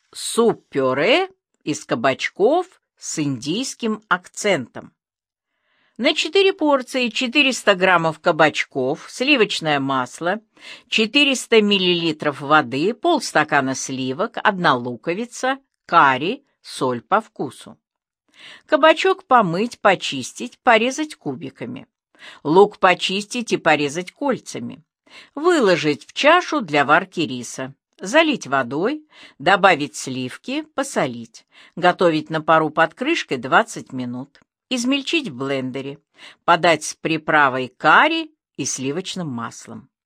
Суп-пюре из кабачков с индийским акцентом. На 4 порции 400 граммов кабачков, сливочное масло, 400 миллилитров воды, полстакана сливок, 1 луковица, карри, соль по вкусу. Кабачок помыть, почистить, порезать кубиками. Лук почистить и порезать кольцами. Выложить в чашу для варки риса. Залить водой, добавить сливки, посолить. Готовить на пару под крышкой 20 минут. Измельчить в блендере. Подать с приправой карри и сливочным маслом.